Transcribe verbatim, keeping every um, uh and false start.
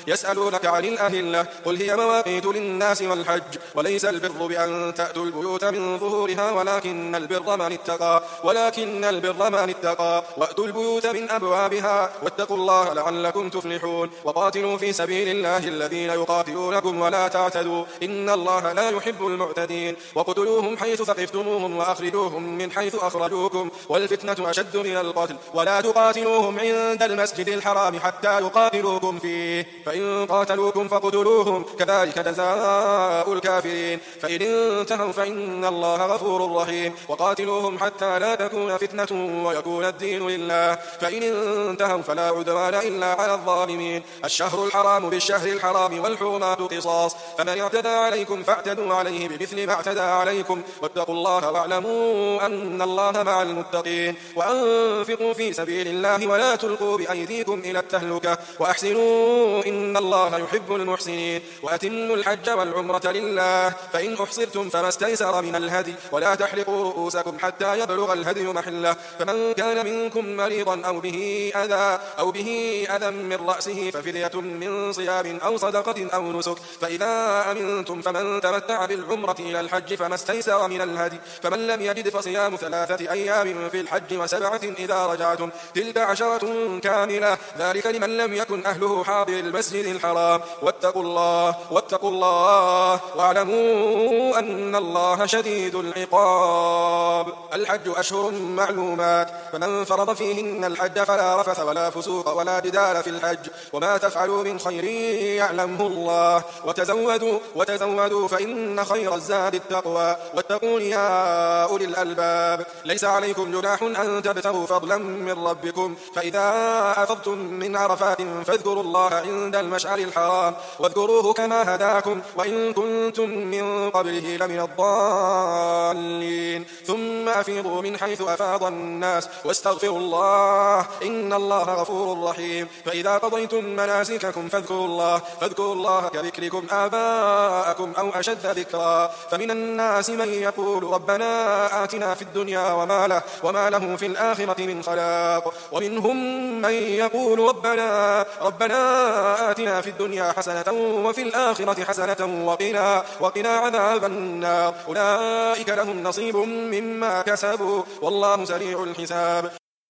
يسألونك عن الأهلة قل هي مواقيت للناس والحج وليس البر بأن تأتوا البيوت من ظهورها ولكن البر من اتقى ولكن البر من اتقى وأتوا البيوت من أبوابها واتقوا الله لعلكم تفلحون وقاتلوا في سبيل الله الذين يقاتلونكم ولا تعتدوا إن الله لا يحب المعتدين وقتلوهم حيث ثقفتموهم وأخرجوهم من حيث أخرجوكم والفتنة أشد من القتل ولا تقاتلوهم عند المسجد الحرام حتى يقاتلوكم فيه فإن قاتلوكم فاقتلوهم كذلك جزاء الكافرين فإن انتهوا فإن الله غفور رحيم وقاتلوهم حتى لا تكون فتنة ويكون الدين لله فإن انتهوا فلا عدوان إلا على الظالمين الشهر الحرام بالشهر الحرام والحرمات قصاص فمن اعتدى عليكم فاعتدوا عليه بمثل ما اعتدى عليكم واتقوا الله واعلموا أن الله مع المتقين وأنفقوا في سبيل الله ولا تلقوا بأيديكم إلى التهلكة وأحسنوا إن الله يحب المحسنين وأتموا الحج والعمرة لله فإن أحصرتم فما استيسر من الهدي ولا تحلقوا رؤوسكم حتى يبلغ الهدي محله فمن كان منكم مريضا أو به أذى أو به أذى من رأسه ففدية من صيام أو صدقة أو نسك فإذا أمنتم فمن تمتع بالعمرة إلى الحج فما استيسر من الهدي فمن لم يجد فصيام ثلاثة أيام في الحج وسبعة إذا رجعتم تلك عشرة كاملة ذلك لمن لم يكن أهله حاضر المسجد الحرام واتقوا الله واتقوا الله واعلموا أن الله شديد العقاب الحج أشهر معلومات فمن فرض فيهن الحج فلا رفث ولا فسوق ولا جدال في الحج وما تفعلوا من خير يعلمه الله وتزودوا وتزودوا فإن خير الزاد التقوى واتقون يا أولي الألباب ليس عليكم جناح أن تبتغوا فضلا من ربكم فإذا أفضتم من عرفات فاذكروا الله عند المشعر الحرام واذكروه كما هداكم وإن كنتم من قبله لمن الضالين ثم أفيضوا من حيث أفاض الناس واستغفروا الله إن الله غفور رحيم فإذا قضيتم مناسككم فاذكروا الله فاذكروا الله كذكركم آباءكم أو أشد ذكرا فمن الناس من يقول ربنا آتنا في الدنيا وما له, وما له في الآخرة من خلاق ومنهم من يقول ربنا, ربنا آتنا في الدنيا حسنة وفي الآخرة حسنة وقنا, وقنا عذاب النار أولئك لهم نصيب مما كسبوا والله سريع الحساب